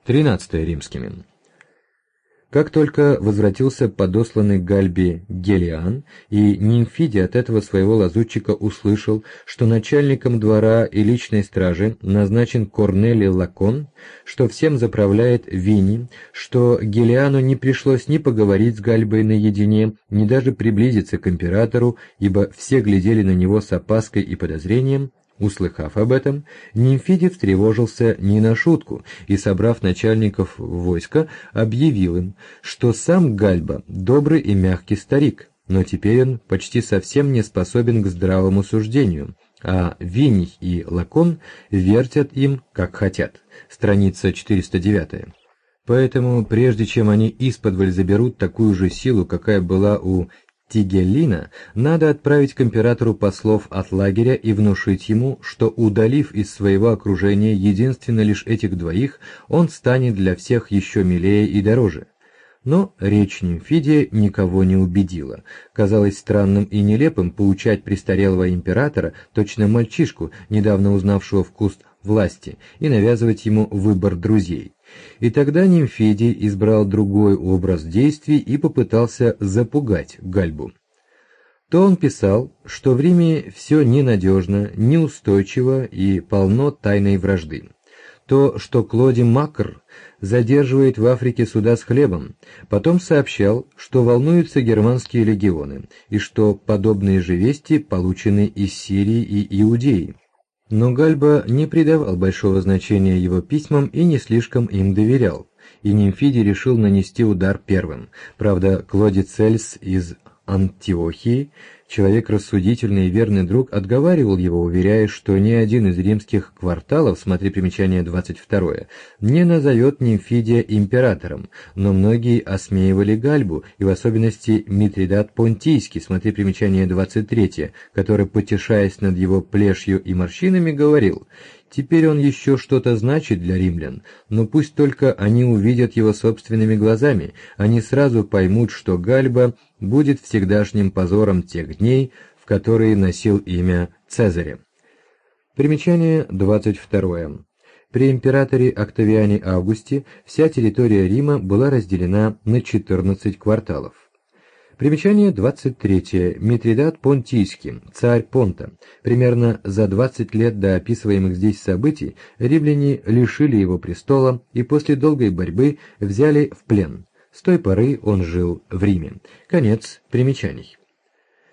13 римскими. Как только возвратился подосланный Гальбе Гелиан, и Нимфидий от этого своего лазутчика услышал, что начальником двора и личной стражи назначен Корнелий Лакон, что всем заправляет Вини, что Гелиану не пришлось ни поговорить с Гальбой наедине, ни даже приблизиться к императору, ибо все глядели на него с опаской и подозрением, услыхав об этом, Нимфидий встревожился не на шутку и, собрав начальников войска, объявил им, что сам Гальба добрый и мягкий старик, но теперь он почти совсем не способен к здравому суждению, а Виний и Лакон вертят им, как хотят. Страница 409. Поэтому, прежде чем они исподволь заберут такую же силу, какая была у Тигеллина, надо отправить к императору послов от лагеря и внушить ему, что, удалив из своего окружения единственно лишь этих двоих, он станет для всех еще милее и дороже. Но речь Нимфидия никого не убедила. Казалось странным и нелепым поучать престарелого императора, точно мальчишку, недавно узнавшего вкус власти, и навязывать ему выбор друзей. И тогда Нимфидий избрал другой образ действий и попытался запугать Гальбу. То он писал, что в Риме все ненадежно, неустойчиво и полно тайной вражды. То, что Клодий Макр задерживает в Африке суда с хлебом, потом сообщал, что волнуются германские легионы, и что подобные же вести получены из Сирии и Иудеи. Но Гальба не придавал большого значения его письмам и не слишком им доверял, и Нимфидий решил нанести удар первым. Правда, Клодий Цельс из Антиохии, человек рассудительный и верный друг, отговаривал его, уверяя, что ни один из римских кварталов, смотри примечание 22, не назовет Нимфидия императором, но многие осмеивали Гальбу, и в особенности Митридат Понтийский, смотри примечание 23, который, потешаясь над его плешью и морщинами, говорил: «Теперь он еще что-то значит для римлян, но пусть только они увидят его собственными глазами, они сразу поймут, что Гальба будет всегдашним позором тех дней, в которые носил имя Цезаря». Примечание 22. При императоре Октавиане Августе вся территория Рима была разделена на 14 кварталов. Примечание 23. Митридат Понтийский, царь Понта. Примерно за 20 лет до описываемых здесь событий римляне лишили его престола и после долгой борьбы взяли в плен. С той поры он жил в Риме. Конец примечаний.